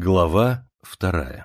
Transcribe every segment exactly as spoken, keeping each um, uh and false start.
Глава вторая.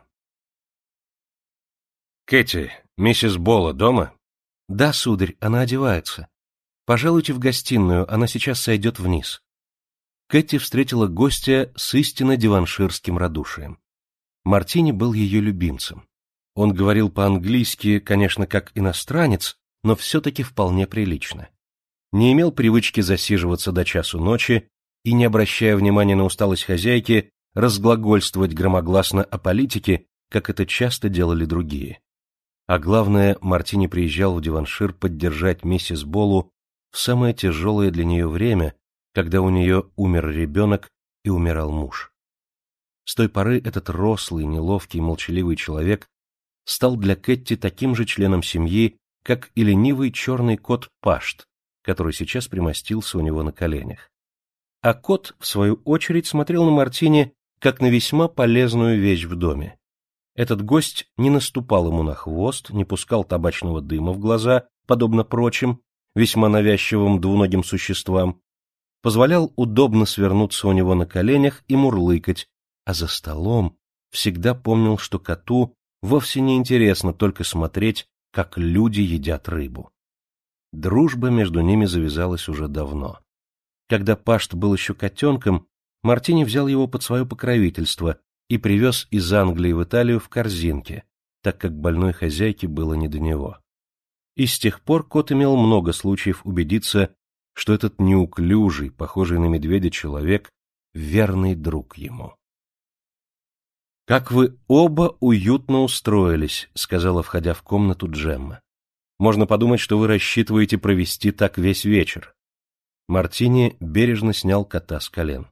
«Кэти, миссис Болла дома?» «Да, сударь, она одевается. Пожалуйте в гостиную, она сейчас сойдет вниз». Кэти встретила гостя с истинно диванширским радушием. Мартини был ее любимцем. Он говорил по-английски, конечно, как иностранец, но все-таки вполне прилично. Не имел привычки засиживаться до часу ночи и, не обращая внимания на усталость хозяйки, разглагольствовать громогласно о политике, как это часто делали другие. А главное, Мартини приезжал в диваншир поддержать миссис Боллу в самое тяжелое для нее время, когда у нее умер ребенок и умирал муж. С той поры этот рослый, неловкий, молчаливый человек стал для Кэтти таким же членом семьи, как и ленивый черный кот Пашт, который сейчас примостился у него на коленях. А кот, в свою очередь, смотрел на Мартини как на весьма полезную вещь в доме. Этот гость не наступал ему на хвост, не пускал табачного дыма в глаза, подобно прочим, весьма навязчивым двуногим существам, позволял удобно свернуться у него на коленях и мурлыкать, а за столом всегда помнил, что коту вовсе не интересно только смотреть, как люди едят рыбу. Дружба между ними завязалась уже давно. Когда Пашт был еще котенком, Мартини взял его под свое покровительство и привез из Англии в Италию в корзинке, так как больной хозяйке было не до него. И с тех пор кот имел много случаев убедиться, что этот неуклюжий, похожий на медведя человек, верный друг ему. «Как вы оба уютно устроились», — сказала, входя в комнату, Джемма. «Можно подумать, что вы рассчитываете провести так весь вечер». Мартини бережно снял кота с колен.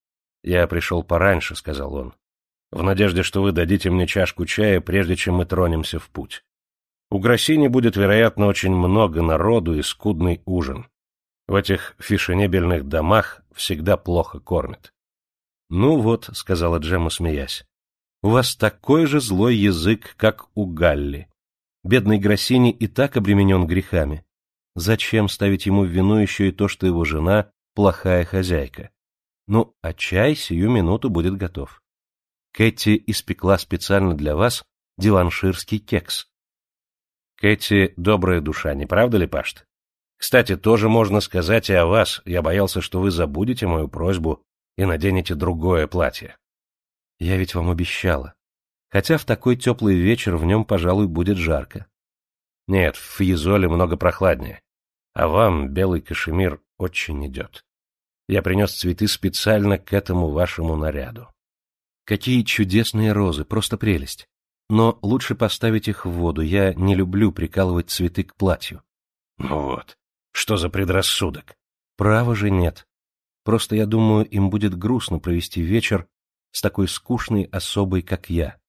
«Я пришел пораньше», — сказал он, — «в надежде, что вы дадите мне чашку чая, прежде чем мы тронемся в путь. У Гроссини будет, вероятно, очень много народу и скудный ужин. В этих фешенебельных домах всегда плохо кормят». «Ну вот», — сказала Джемма, смеясь, — «у вас такой же злой язык, как у Галли. Бедный Гроссини и так обременен грехами. Зачем ставить ему в вину еще и то, что его жена — плохая хозяйка? Ну, а чай сию минуту будет готов. Кэти испекла специально для вас диванширский кекс». «Кэти — добрая душа, не правда ли, Пашт? Кстати, тоже можно сказать и о вас. Я боялся, что вы забудете мою просьбу и наденете другое платье». «Я ведь вам обещала. Хотя в такой теплый вечер в нем, пожалуй, будет жарко». «Нет, в Фьезоле много прохладнее. А вам белый кашемир очень идет. Я принес цветы специально к этому вашему наряду». «Какие чудесные розы, просто прелесть. Но лучше поставить их в воду, я не люблю прикалывать цветы к платью». «Ну вот, что за предрассудок?» «Право же нет. Просто я думаю, им будет грустно провести вечер с такой скучной особой, как я».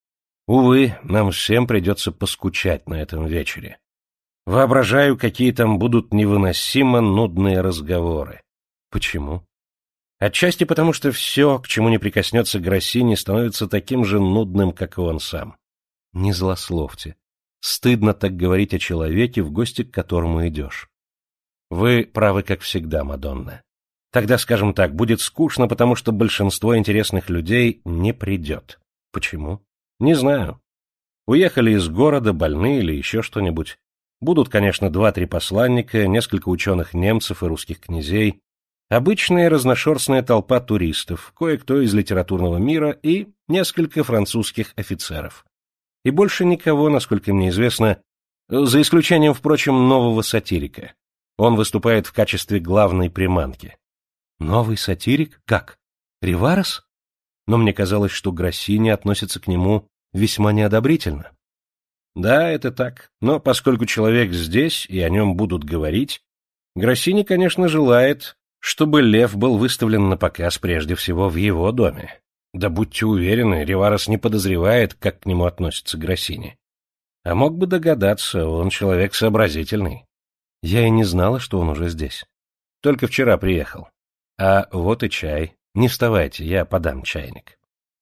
«Увы, нам всем придется поскучать на этом вечере. Воображаю, какие там будут невыносимо нудные разговоры». «Почему?» «Отчасти потому, что все, к чему не прикоснется Гроссини, становится таким же нудным, как и он сам». «Не злословьте. Стыдно так говорить о человеке, в гости к которому идешь». «Вы правы, как всегда, Мадонна. Тогда, скажем так, будет скучно, потому что большинство интересных людей не придет». «Почему?» «Не знаю. Уехали из города, больны или еще что-нибудь. Будут, конечно, два-три посланника, несколько ученых-немцев и русских князей, обычная разношерстная толпа туристов, кое-кто из литературного мира и несколько французских офицеров. И больше никого, насколько мне известно, за исключением, впрочем, нового сатирика. Он выступает в качестве главной приманки». «Новый сатирик? Как? Риварес? Но мне казалось, что Гроссини относится к нему весьма неодобрительно». «Да, это так. Но поскольку человек здесь, и о нем будут говорить, Гроссини, конечно, желает, чтобы лев был выставлен на показ прежде всего в его доме. Да будьте уверены, Риварес не подозревает, как к нему относится Гроссини. А мог бы догадаться, он человек сообразительный». «Я и не знала, что он уже здесь». «Только вчера приехал. А вот и чай. Не вставайте, я подам чайник».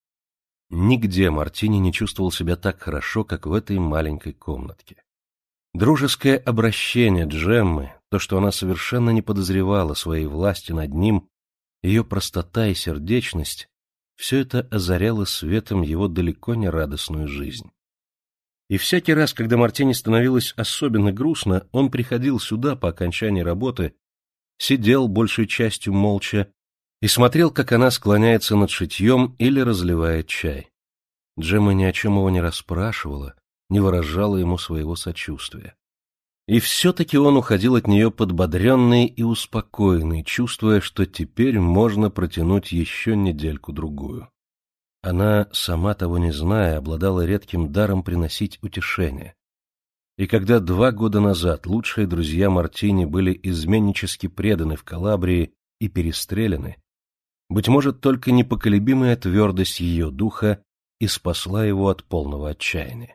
Нигде Мартини не чувствовал себя так хорошо, как в этой маленькой комнатке. Дружеское обращение Джеммы, то, что она совершенно не подозревала своей власти над ним, ее простота и сердечность, все это озаряло светом его далеко не радостную жизнь. И всякий раз, когда Мартини становилось особенно грустно, он приходил сюда по окончании работы, сидел большей частью молча и смотрел, как она склоняется над шитьем или разливает чай. Джемма ни о чем его не расспрашивала, не выражала ему своего сочувствия. И все-таки он уходил от нее подбодренный и успокоенный, чувствуя, что теперь можно протянуть еще недельку-другую. Она, сама того не зная, обладала редким даром приносить утешение. И когда два года назад лучшие друзья Мартини были изменнически преданы в Калабрии и перестреляны, быть может, только непоколебимая твердость ее духа и спасла его от полного отчаяния.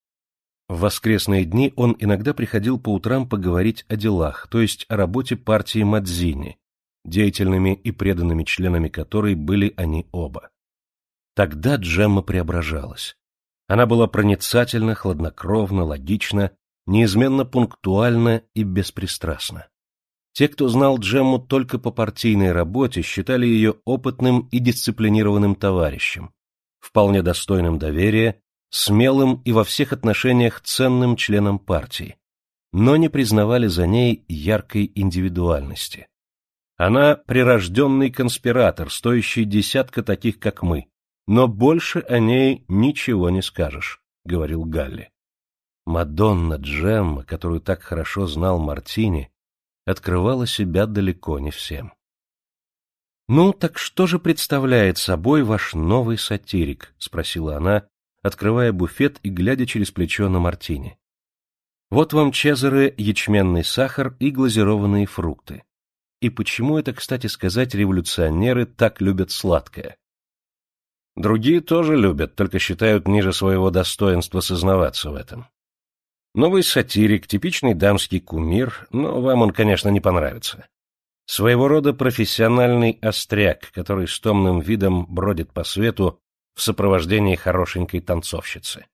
В воскресные дни он иногда приходил по утрам поговорить о делах, то есть о работе партии Мадзини, деятельными и преданными членами которой были они оба. Тогда Джемма преображалась. Она была проницательна, хладнокровна, логична, неизменно пунктуальна и беспристрастна. Те, кто знал Джемму только по партийной работе, считали ее опытным и дисциплинированным товарищем, вполне достойным доверия, смелым и во всех отношениях ценным членом партии, но не признавали за ней яркой индивидуальности. Она прирожденный конспиратор, стоящий десятка таких, как мы, но больше о ней ничего не скажешь, — говорил Галли. Мадонна Джемма, которую так хорошо знал Мартини, открывала себя далеко не всем. — Ну, так что же представляет собой ваш новый сатирик? — спросила она, открывая буфет и глядя через плечо на Мартини. — Вот вам, Чезаре, ячменный сахар и глазированные фрукты. И почему это, кстати сказать, революционеры так любят сладкое? Другие тоже любят, только считают ниже своего достоинства сознаваться в этом. Новый сатирик, типичный дамский кумир, но вам он, конечно, не понравится. Своего рода профессиональный остряк, который с томным видом бродит по свету в сопровождении хорошенькой танцовщицы.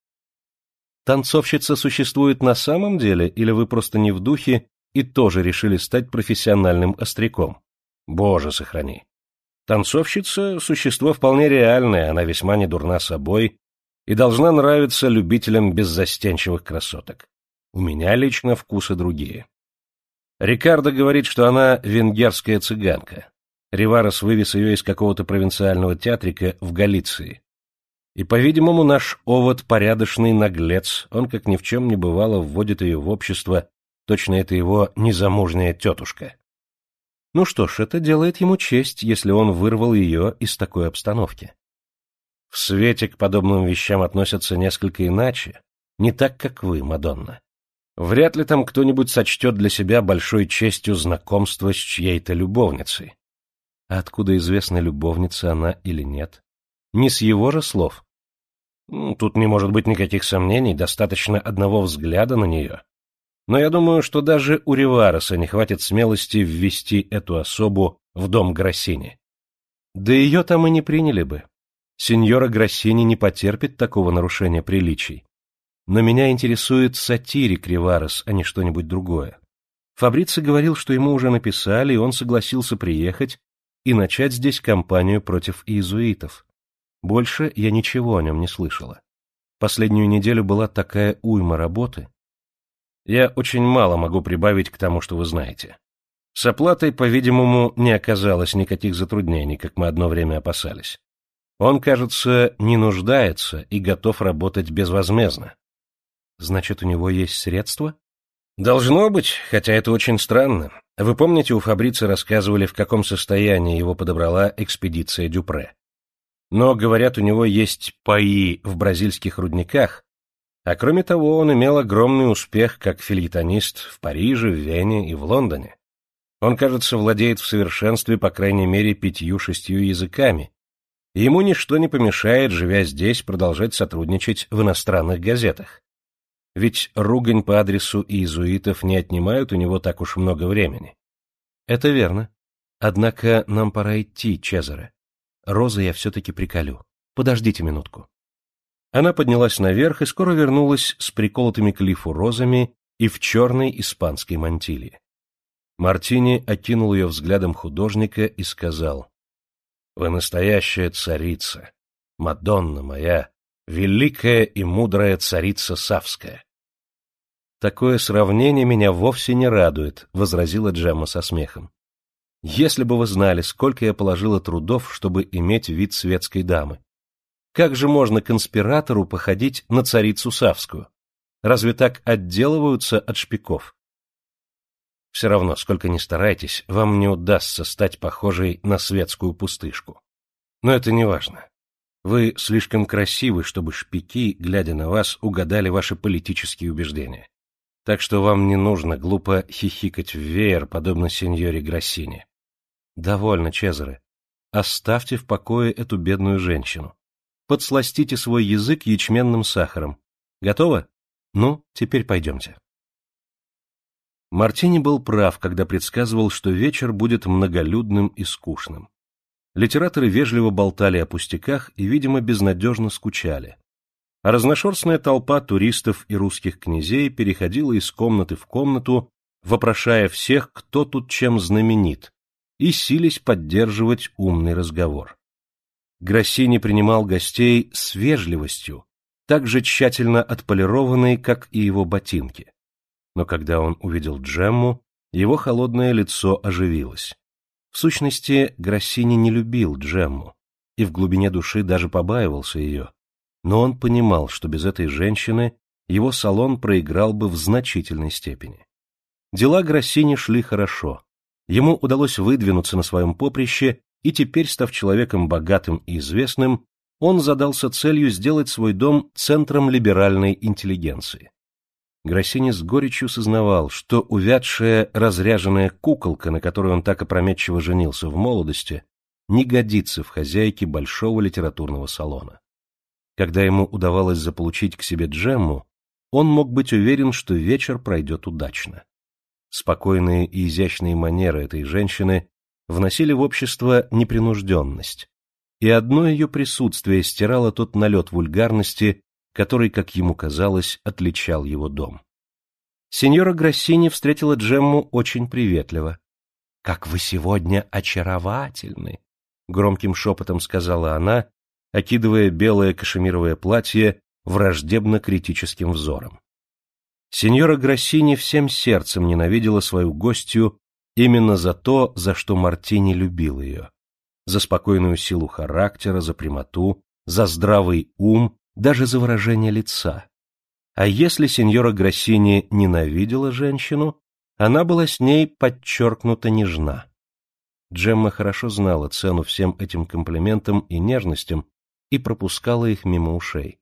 Танцовщица существует на самом деле, или вы просто не в духе и тоже решили стать профессиональным остряком? Боже сохрани! Танцовщица — существо вполне реальное, она весьма недурна собой и должна нравиться любителям беззастенчивых красоток. У меня лично вкусы другие. Рикардо говорит, что она венгерская цыганка. Риварес вывез ее из какого-то провинциального театрика в Галиции. И, по-видимому, наш овод порядочный наглец, он, как ни в чем не бывало, вводит ее в общество, точно это его незамужняя тетушка. Ну что ж, это делает ему честь, если он вырвал ее из такой обстановки. В свете к подобным вещам относятся несколько иначе, не так, как вы, Мадонна. Вряд ли там кто-нибудь сочтет для себя большой честью знакомство с чьей-то любовницей. А откуда известна, любовница она или нет? Не с его же слов. Ну, тут не может быть никаких сомнений, достаточно одного взгляда на нее. Но я думаю, что даже у Ривареса не хватит смелости ввести эту особу в дом Гроссини. Да ее там и не приняли бы. Сеньора Гроссини не потерпит такого нарушения приличий. Но меня интересует сатирик Риварес, а не что-нибудь другое. Фабрици говорил, что ему уже написали, и он согласился приехать и начать здесь кампанию против иезуитов. Больше я ничего о нем не слышала. Последнюю неделю была такая уйма работы. Я очень мало могу прибавить к тому, что вы знаете. С оплатой, по-видимому, не оказалось никаких затруднений, как мы одно время опасались. Он, кажется, не нуждается и готов работать безвозмездно. Значит, у него есть средства? Должно быть, хотя это очень странно. Вы помните, у Фабрици рассказывали, в каком состоянии его подобрала экспедиция Дюпре. Но, говорят, у него есть паи в бразильских рудниках, а кроме того, он имел огромный успех как фельетонист в Париже, в Вене и в Лондоне. Он, кажется, владеет в совершенстве по крайней мере пятью-шестью языками, и ему ничто не помешает, живя здесь, продолжать сотрудничать в иностранных газетах. Ведь ругань по адресу иезуитов не отнимают у него так уж много времени. Это верно. Однако нам пора идти, Чезаре. Розы я все-таки приколю. Подождите минутку. Она поднялась наверх и скоро вернулась с приколотыми к лифу розами и в черной испанской мантилии. Мартини окинул ее взглядом художника и сказал: Вы настоящая царица, Мадонна моя, великая и мудрая царица Савская. Такое сравнение меня вовсе не радует, — возразила Джемма со смехом. Если бы вы знали, сколько я положила трудов, чтобы иметь вид светской дамы. Как же можно конспиратору походить на царицу Савскую? Разве так отделываются от шпиков? Все равно, сколько ни старайтесь, вам не удастся стать похожей на светскую пустышку. Но это не важно. Вы слишком красивы, чтобы шпики, глядя на вас, угадали ваши политические убеждения. Так что вам не нужно глупо хихикать в веер, подобно сеньоре Грассини. Довольно, Чезаре. Оставьте в покое эту бедную женщину. Подсластите свой язык ячменным сахаром. Готово? Ну, теперь пойдемте. Мартини был прав, когда предсказывал, что вечер будет многолюдным и скучным. Литераторы вежливо болтали о пустяках и, видимо, безнадежно скучали. А разношерстная толпа туристов и русских князей переходила из комнаты в комнату, вопрошая всех, кто тут чем знаменит, и сились поддерживать умный разговор. Грассини принимал гостей с вежливостью, так же тщательно отполированной, как и его ботинки. Но когда он увидел Джемму, его холодное лицо оживилось. В сущности, Грассини не любил Джемму и в глубине души даже побаивался ее, но он понимал, что без этой женщины его салон проиграл бы в значительной степени. Дела Грассини шли хорошо. Ему удалось выдвинуться на своем поприще, и теперь, став человеком богатым и известным, он задался целью сделать свой дом центром либеральной интеллигенции. Грассини с горечью сознавал, что увядшая, разряженная куколка, на которой он так опрометчиво женился в молодости, не годится в хозяйке большого литературного салона. Когда ему удавалось заполучить к себе Джемму, он мог быть уверен, что вечер пройдет удачно. Спокойные и изящные манеры этой женщины вносили в общество непринужденность, и одно ее присутствие стирало тот налет вульгарности, который, как ему казалось, отличал его дом. Сеньора Грассини встретила Джемму очень приветливо. — Как вы сегодня очаровательны! — громким шепотом сказала она, окидывая белое кашемировое платье враждебно-критическим взором. Сеньора Грассини всем сердцем ненавидела свою гостью именно за то, за что Мартини любил ее. За спокойную силу характера, за прямоту, за здравый ум, даже за выражение лица. А если сеньора Грассини ненавидела женщину, она была с ней подчеркнуто нежна. Джемма хорошо знала цену всем этим комплиментам и нежностям и пропускала их мимо ушей.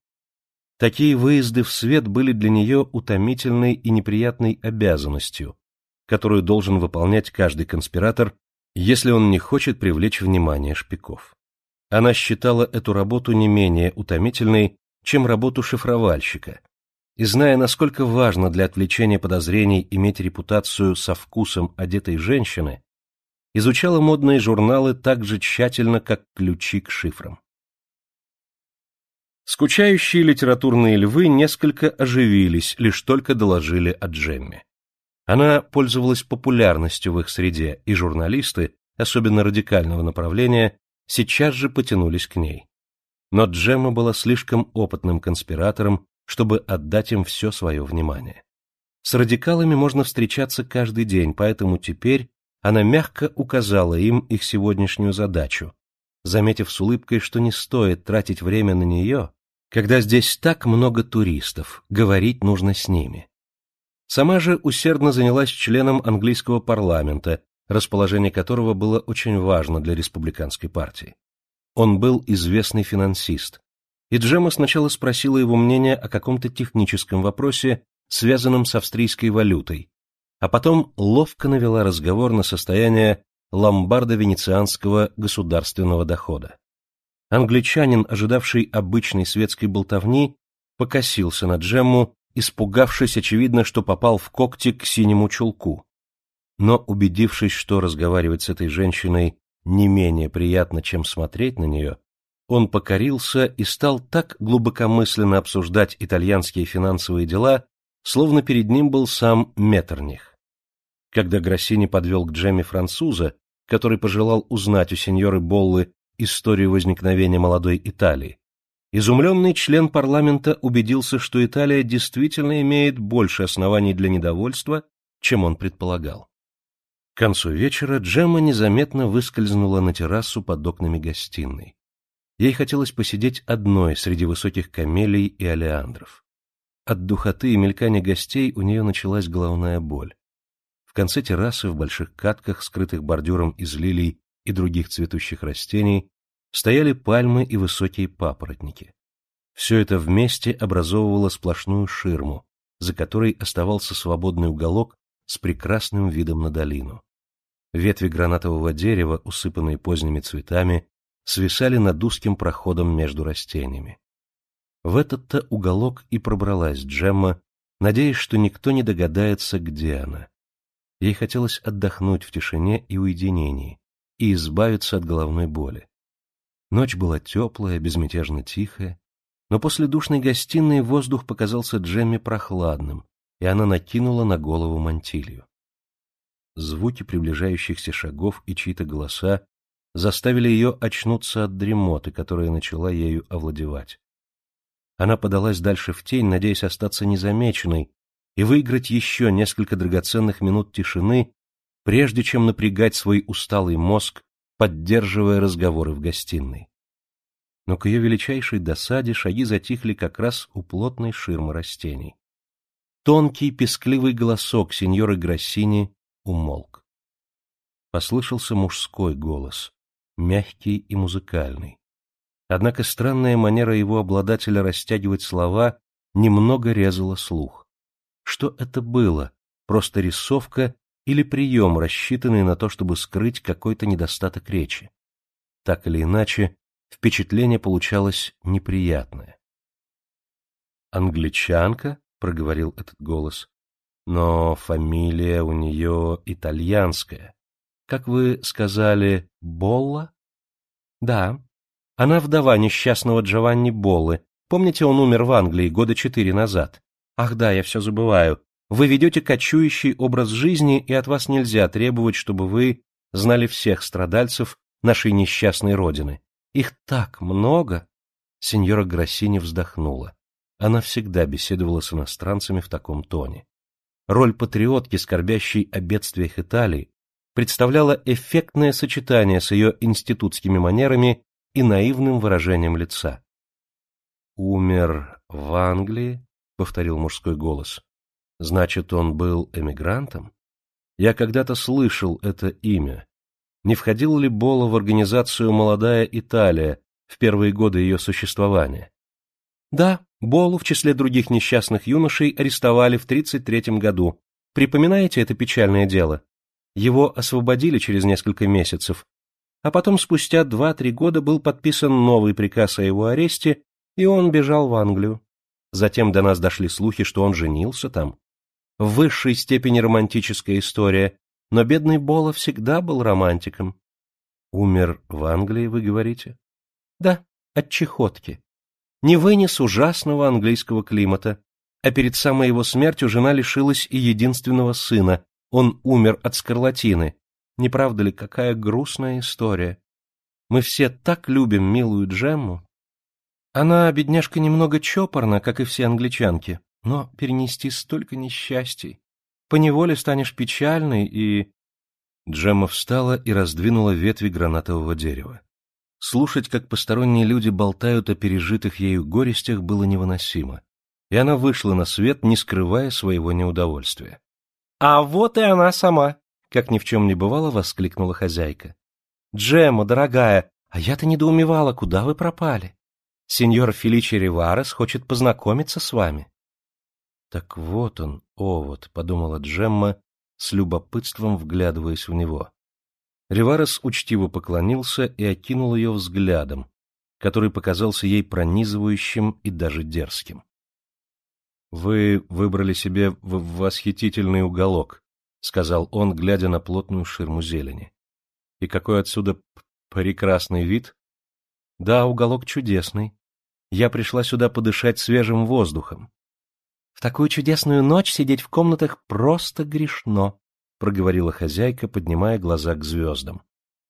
Такие выезды в свет были для нее утомительной и неприятной обязанностью, которую должен выполнять каждый конспиратор, если он не хочет привлечь внимание шпиков. Она считала эту работу не менее утомительной, чем работу шифровальщика, и, зная, насколько важно для отвлечения подозрений иметь репутацию со вкусом одетой женщины, изучала модные журналы так же тщательно, как ключи к шифрам. Скучающие литературные львы несколько оживились, лишь только доложили о Джемме. Она пользовалась популярностью в их среде, и журналисты, особенно радикального направления, сейчас же потянулись к ней. Но Джемма была слишком опытным конспиратором, чтобы отдать им все свое внимание. С радикалами можно встречаться каждый день, поэтому теперь она мягко указала им их сегодняшнюю задачу, заметив с улыбкой, что не стоит тратить время на нее, когда здесь так много туристов, говорить нужно с ними. Сама же усердно занялась членом английского парламента, расположение которого было очень важно для республиканской партии. Он был известный финансист, и Джемма сначала спросила его мнение о каком-то техническом вопросе, связанном с австрийской валютой, а потом ловко навела разговор на состояние ломбардо-венецианского государственного дохода. Англичанин, ожидавший обычной светской болтовни, покосился на Джемму, испугавшись, очевидно, что попал в когти к синему чулку. Но, убедившись, что разговаривать с этой женщиной не менее приятно, чем смотреть на нее, он покорился и стал так глубокомысленно обсуждать итальянские финансовые дела, словно перед ним был сам Меттерних. Когда Грассини подвел к Джемме француза, который пожелал узнать у сеньоры Боллы историю возникновения молодой Италии, изумленный член парламента убедился, что Италия действительно имеет больше оснований для недовольства, чем он предполагал. К концу вечера Джемма незаметно выскользнула на террасу под окнами гостиной. Ей хотелось посидеть одной среди высоких камелий и олеандров. От духоты и мелькания гостей у нее началась головная боль. В конце террасы в больших катках, скрытых бордюром из лилий и других цветущих растений, стояли пальмы и высокие папоротники. Все это вместе образовывало сплошную ширму, за которой оставался свободный уголок с прекрасным видом на долину. Ветви гранатового дерева, усыпанные поздними цветами, свисали над узким проходом между растениями. В этот-то уголок и пробралась Джемма, надеясь, что никто не догадается, где она. Ей хотелось отдохнуть в тишине и уединении и избавиться от головной боли. Ночь была теплая, безмятежно тихая, но после душной гостиной воздух показался Джемме прохладным, и она накинула на голову мантилью. Звуки приближающихся шагов и чьи-то голоса заставили ее очнуться от дремоты, которая начала ею овладевать. Она подалась дальше в тень, надеясь остаться незамеченной и выиграть еще несколько драгоценных минут тишины, прежде чем напрягать свой усталый мозг, поддерживая разговоры в гостиной. Но к ее величайшей досаде шаги затихли как раз у плотной ширмы растений. Тонкий пескливый голосок сеньоры Грассини умолк. Послышался мужской голос, мягкий и музыкальный. Однако странная манера его обладателя растягивать слова немного резала слух. Что это было? Просто рисовка или прием, рассчитанный на то, чтобы скрыть какой-то недостаток речи? Так или иначе, впечатление получалось неприятное. «Англичанка?» — проговорил этот голос. «Но фамилия у нее итальянская. Как вы сказали, Болла?» «Да. Она вдова несчастного Джованни Боллы. Помните, он умер в Англии года четыре назад? Ах да, я все забываю. Вы ведете кочующий образ жизни, и от вас нельзя требовать, чтобы вы знали всех страдальцев нашей несчастной родины. Их так много!» Сеньора Грассини вздохнула. Она всегда беседовала с иностранцами в таком тоне. Роль патриотки, скорбящей о бедствиях Италии, представляла эффектное сочетание с ее институтскими манерами и наивным выражением лица. «Умер в Англии?» — повторил мужской голос. «Значит, он был эмигрантом? Я когда-то слышал это имя. Не входил ли Болла в организацию «Молодая Италия» в первые годы ее существования?» «Да, Боллу в числе других несчастных юношей арестовали в тридцать третьем году. Припоминаете это печальное дело? Его освободили через несколько месяцев, а потом спустя два-три года был подписан новый приказ о его аресте, и он бежал в Англию. Затем до нас дошли слухи, что он женился там. В высшей степени романтическая история, но бедный Болла всегда был романтиком». «Умер в Англии, вы говорите?» «Да, от чахотки. Не вынес ужасного английского климата, а перед самой его смертью жена лишилась и единственного сына. Он умер от скарлатины. Не правда ли, какая грустная история? Мы все так любим милую Джемму. Она, бедняжка, немного чопорна, как и все англичанки, но перенести столько несчастий. Поневоле станешь печальной и...» Джемма встала и раздвинула ветви гранатового дерева. Слушать, как посторонние люди болтают о пережитых ею горестях, было невыносимо, и она вышла на свет, не скрывая своего неудовольствия. «А вот и она сама!» — как ни в чем не бывало, воскликнула хозяйка. «Джемма, дорогая, а я-то недоумевала, куда вы пропали? Сеньор Феличи Риварес хочет познакомиться с вами». «Так вот он, овод», — подумала Джемма, с любопытством вглядываясь в него. Риварес учтиво поклонился и окинул ее взглядом, который показался ей пронизывающим и даже дерзким. «Вы выбрали себе в восхитительный уголок», — сказал он, глядя на плотную ширму зелени. «И какой отсюда прекрасный вид!» «Да, уголок чудесный. Я пришла сюда подышать свежим воздухом». «В такую чудесную ночь сидеть в комнатах просто грешно», — проговорила хозяйка, поднимая глаза к звездам.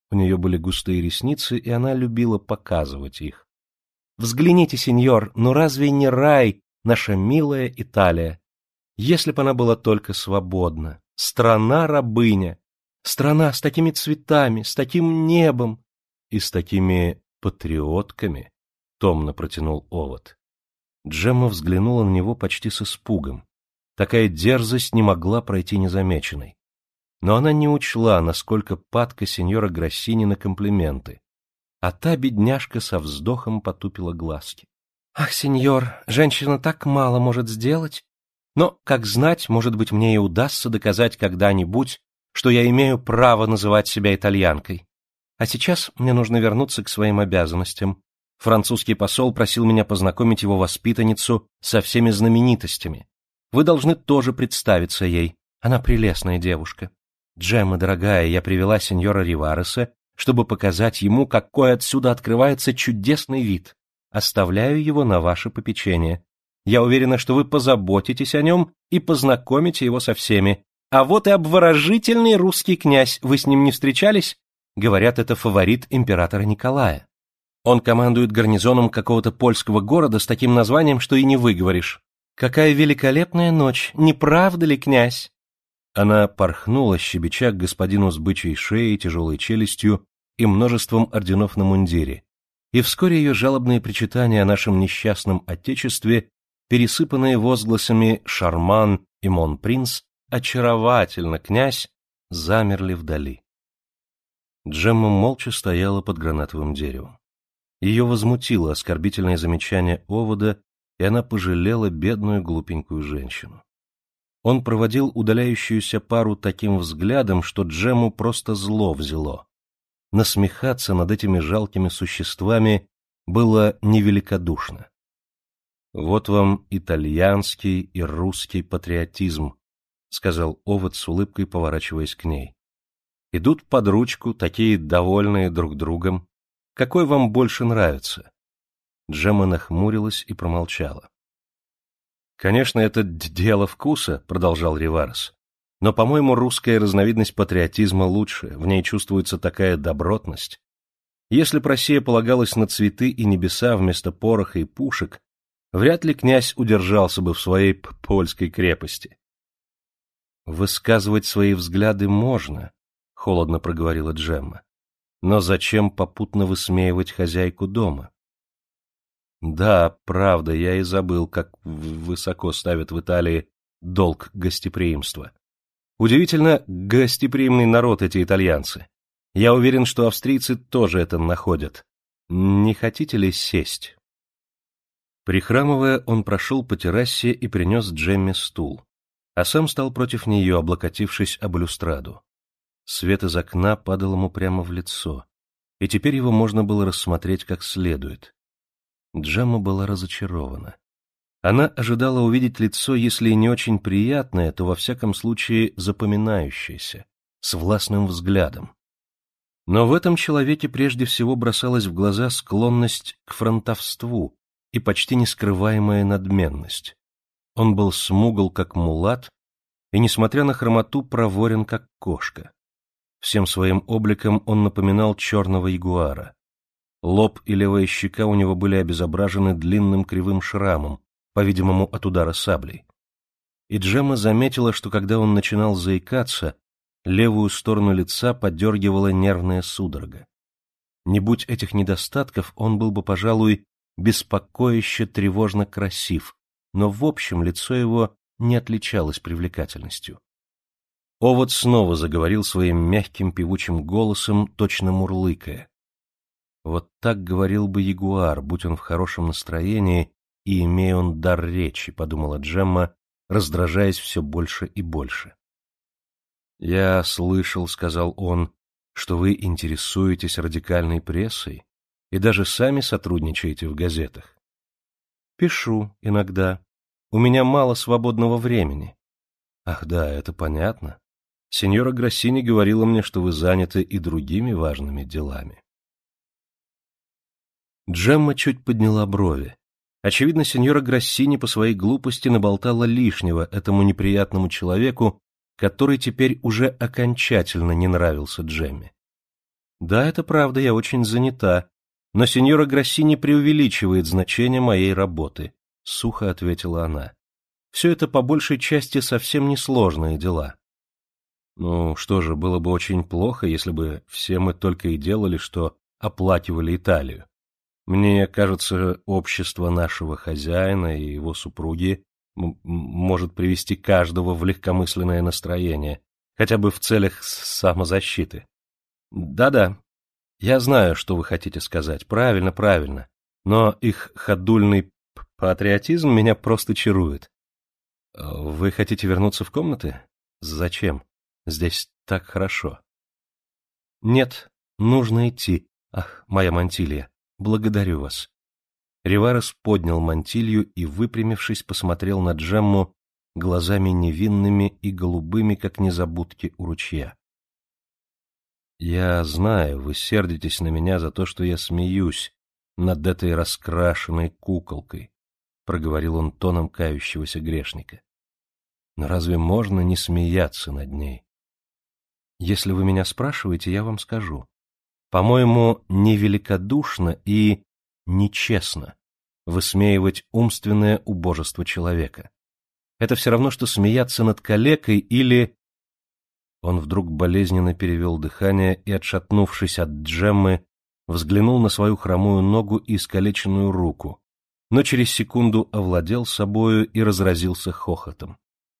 У нее были густые ресницы, и она любила показывать их. «Взгляните, сеньор, ну разве не рай, наша милая Италия? Если бы она была только свободна! Страна-рабыня! Страна с такими цветами, с таким небом и с такими патриотками!» — томно протянул Овод. Джемма взглянула на него почти с испугом. Такая дерзость не могла пройти незамеченной. Но она не учла, насколько падка сеньора Гроссини на комплименты, а та бедняжка со вздохом потупила глазки. «Ах, сеньор, женщина так мало может сделать, но, как знать, может быть, мне и удастся доказать когда-нибудь, что я имею право называть себя итальянкой. А сейчас мне нужно вернуться к своим обязанностям. Французский посол просил меня познакомить его воспитанницу со всеми знаменитостями. Вы должны тоже представиться ей. Она прелестная девушка. Джемма, дорогая, я привела сеньора Ривареса, чтобы показать ему, какой отсюда открывается чудесный вид. Оставляю его на ваше попечение. Я уверена, что вы позаботитесь о нем и познакомите его со всеми. А вот и обворожительный русский князь. Вы с ним не встречались? Говорят, это фаворит императора Николая. Он командует гарнизоном какого-то польского города с таким названием, что и не выговоришь. Какая великолепная ночь, не правда ли, князь?» Она порхнула, щебеча к господину с бычьей шеей, тяжелой челюстью и множеством орденов на мундире, и вскоре ее жалобные причитания о нашем несчастном отечестве, пересыпанные возгласами «Шарман» и «Мон принц», «Очаровательно, князь», замерли вдали. Джемма молча стояла под гранатовым деревом. Ее возмутило оскорбительное замечание Овода, и она пожалела бедную глупенькую женщину. Он проводил удаляющуюся пару таким взглядом, что Джемму просто зло взяло. Насмехаться над этими жалкими существами было невеликодушно. «Вот вам итальянский и русский патриотизм», — сказал Овод с улыбкой, поворачиваясь к ней. «Идут под ручку, такие довольные друг другом. Какой вам больше нравится?» Джемма нахмурилась и промолчала. «Конечно, это дело вкуса», — продолжал Риварес. «Но, по-моему, русская разновидность патриотизма лучше, в ней чувствуется такая добротность. Если б Россия полагалась на цветы и небеса вместо пороха и пушек, вряд ли князь удержался бы в своей польской крепости». «Высказывать свои взгляды можно», — холодно проговорила Джемма. «Но зачем попутно высмеивать хозяйку дома?» «Да, правда, я и забыл, как высоко ставят в Италии долг гостеприимства. Удивительно гостеприимный народ эти итальянцы. Я уверен, что австрийцы тоже это находят. Не хотите ли сесть?» Прихрамывая, он прошел по террасе и принес Джемме стул, а сам стал против нее, облокотившись об балюстраду. Свет из окна падал ему прямо в лицо, и теперь его можно было рассмотреть как следует. Джемма была разочарована. Она ожидала увидеть лицо, если и не очень приятное, то во всяком случае запоминающееся, с властным взглядом. Но в этом человеке прежде всего бросалась в глаза склонность к фронтовству и почти нескрываемая надменность. Он был смугл, как мулат, и, несмотря на хромоту, проворен, как кошка. Всем своим обликом он напоминал черного ягуара. Лоб и левая щека у него были обезображены длинным кривым шрамом, по-видимому, от удара саблей. И Джемма заметила, что когда он начинал заикаться, левую сторону лица подергивала нервная судорога. Не будь этих недостатков, он был бы, пожалуй, беспокоище тревожно красив, но в общем лицо его не отличалось привлекательностью. Овод снова заговорил своим мягким певучим голосом, точно мурлыкая. Вот так говорил бы ягуар, будь он в хорошем настроении и имея он дар речи, подумала Джемма, раздражаясь все больше и больше. «Я слышал, — сказал он, — что вы интересуетесь радикальной прессой и даже сами сотрудничаете в газетах». «Пишу иногда. У меня мало свободного времени». «Ах да, это понятно. Сеньора Гроссини говорила мне, что вы заняты и другими важными делами». Джемма чуть подняла брови. Очевидно, сеньора Гроссини по своей глупости наболтала лишнего этому неприятному человеку, который теперь уже окончательно не нравился Джемме. Да, это правда, я очень занята, но сеньора Грассини преувеличивает значение моей работы, — сухо ответила она. Все это по большей части совсем несложные дела. Ну, что же, было бы очень плохо, если бы все мы только и делали, что оплакивали Италию. Мне кажется, общество нашего хозяина и его супруги может привести каждого в легкомысленное настроение, хотя бы в целях самозащиты. Да-да, я знаю, что вы хотите сказать. Правильно, правильно. Но их ходульный патриотизм меня просто чарует. Вы хотите вернуться в комнаты? Зачем? Здесь так хорошо. Нет, нужно идти. Ах, моя мантилья. Благодарю вас. Риварес поднял мантилью и, выпрямившись, посмотрел на Джемму глазами невинными и голубыми, как незабудки у ручья. Я знаю, вы сердитесь на меня за то, что я смеюсь над этой раскрашенной куколкой, проговорил он тоном кающегося грешника. Но разве можно не смеяться над ней? Если вы меня спрашиваете, я вам скажу. По-моему, невеликодушно и нечестно высмеивать умственное убожество человека. Это все равно, что смеяться над калекой или... Он вдруг болезненно перевел дыхание и, отшатнувшись от Джеммы, взглянул на свою хромую ногу и искалеченную руку, но через секунду овладел собою и разразился хохотом.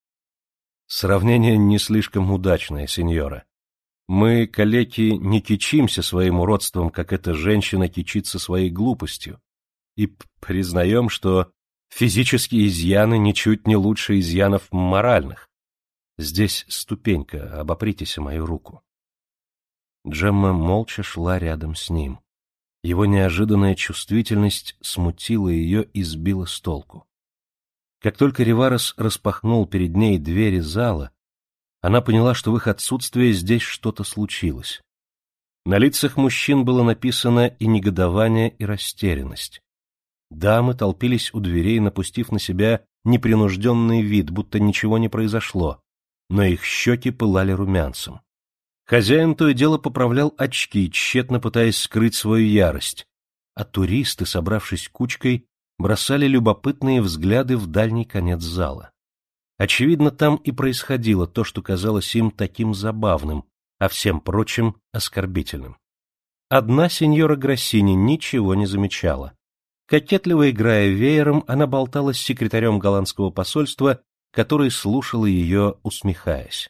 Сравнение не слишком удачное, сеньора. Мы, калеки, не кичимся своим уродством, как эта женщина кичится своей глупостью, и признаем, что физические изъяны ничуть не лучше изъянов моральных. Здесь ступенька, обопритесь о мою руку. Джемма молча шла рядом с ним. Его неожиданная чувствительность смутила ее и сбила с толку. Как только Риварес распахнул перед ней двери зала, она поняла, что в их отсутствие здесь что-то случилось. На лицах мужчин было написано и негодование, и растерянность. Дамы толпились у дверей, напустив на себя непринужденный вид, будто ничего не произошло, но их щеки пылали румянцем. Хозяин то и дело поправлял очки, тщетно пытаясь скрыть свою ярость, а туристы, собравшись кучкой, бросали любопытные взгляды в дальний конец зала. Очевидно, там и происходило то, что казалось им таким забавным, а всем прочим оскорбительным. Одна сеньора Грассини ничего не замечала. Кокетливо играя веером, она болтала с секретарем голландского посольства, который слушал ее, усмехаясь.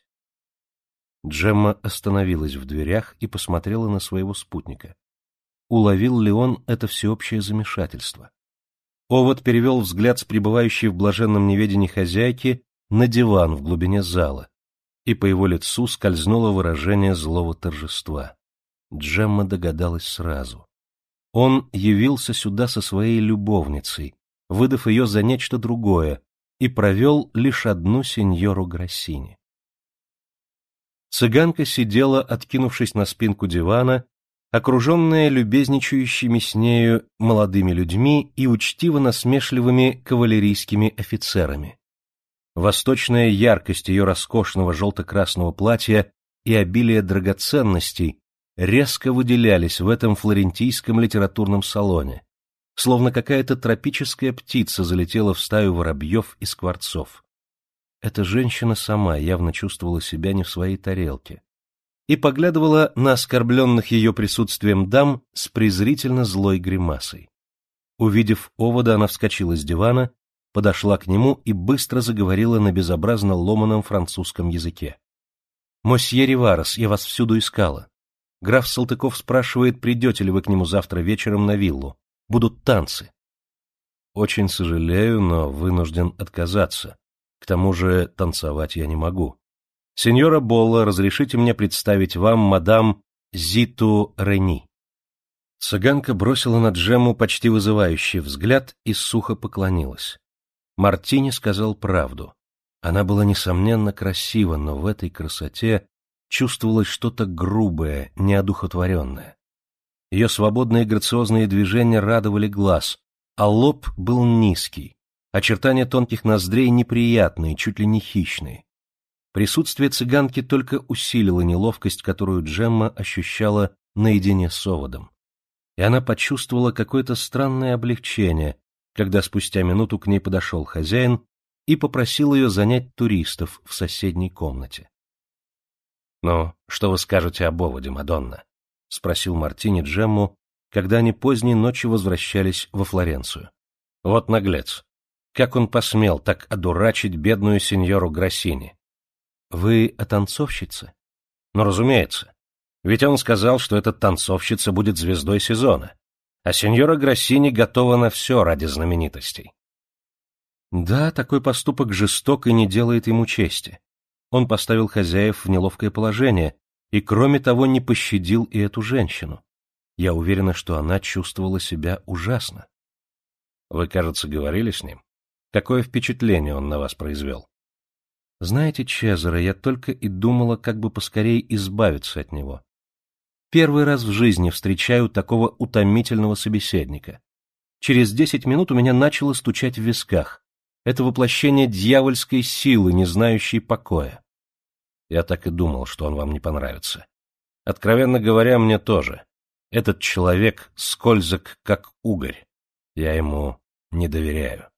Джемма остановилась в дверях и посмотрела на своего спутника. Уловил ли он это всеобщее замешательство? Овод перевел взгляд с пребывающей в блаженном неведении хозяйки на диван в глубине зала, и по его лицу скользнуло выражение злого торжества. Джемма догадалась сразу. Он явился сюда со своей любовницей, выдав ее за нечто другое, и провел лишь одну сеньору Грассини. Цыганка сидела, откинувшись на спинку дивана, окруженная любезничающими с нею молодыми людьми и учтиво-насмешливыми кавалерийскими офицерами. Восточная яркость ее роскошного желто-красного платья и обилие драгоценностей резко выделялись в этом флорентийском литературном салоне, словно какая-то тропическая птица залетела в стаю воробьев и скворцов. Эта женщина сама явно чувствовала себя не в своей тарелке и поглядывала на оскорбленных ее присутствием дам с презрительно злой гримасой. Увидев Овода, она вскочила с дивана, подошла к нему и быстро заговорила на безобразно ломаном французском языке. «Мосье Риварес, я вас всюду искала. Граф Салтыков спрашивает, придете ли вы к нему завтра вечером на виллу. Будут танцы». «Очень сожалею, но вынужден отказаться. К тому же танцевать я не могу. Сеньора Болла, разрешите мне представить вам мадам Зиту Рени». Цыганка бросила на Джемму почти вызывающий взгляд и сухо поклонилась. Мартини сказал правду. Она была, несомненно, красива, но в этой красоте чувствовалось что-то грубое, неодухотворенное. Ее свободные грациозные движения радовали глаз, а лоб был низкий, очертания тонких ноздрей неприятные, чуть ли не хищные. Присутствие цыганки только усилило неловкость, которую Джемма ощущала наедине с оводом. И она почувствовала какое-то странное облегчение, когда спустя минуту к ней подошел хозяин и попросил ее занять туристов в соседней комнате. — Ну, что вы скажете об оводе, Мадонна? — спросил Мартини Джемму, когда они поздней ночью возвращались во Флоренцию. — Вот наглец! Как он посмел так одурачить бедную сеньору Гроссини? — Вы о танцовщице? — Ну, разумеется. Ведь он сказал, что эта танцовщица будет звездой сезона, а сеньора Гроссини готова на все ради знаменитостей. Да, такой поступок жесток и не делает ему чести. Он поставил хозяев в неловкое положение и, кроме того, не пощадил и эту женщину. Я уверена, что она чувствовала себя ужасно. Вы, кажется, говорили с ним? Какое впечатление он на вас произвел? Знаете, Чезаро, я только и думала, как бы поскорее избавиться от него. Первый раз в жизни встречаю такого утомительного собеседника. Через десять минут у меня начало стучать в висках. Это воплощение дьявольской силы, не знающей покоя. Я так и думал, что он вам не понравится. Откровенно говоря, мне тоже. Этот человек скользок, как угорь. Я ему не доверяю.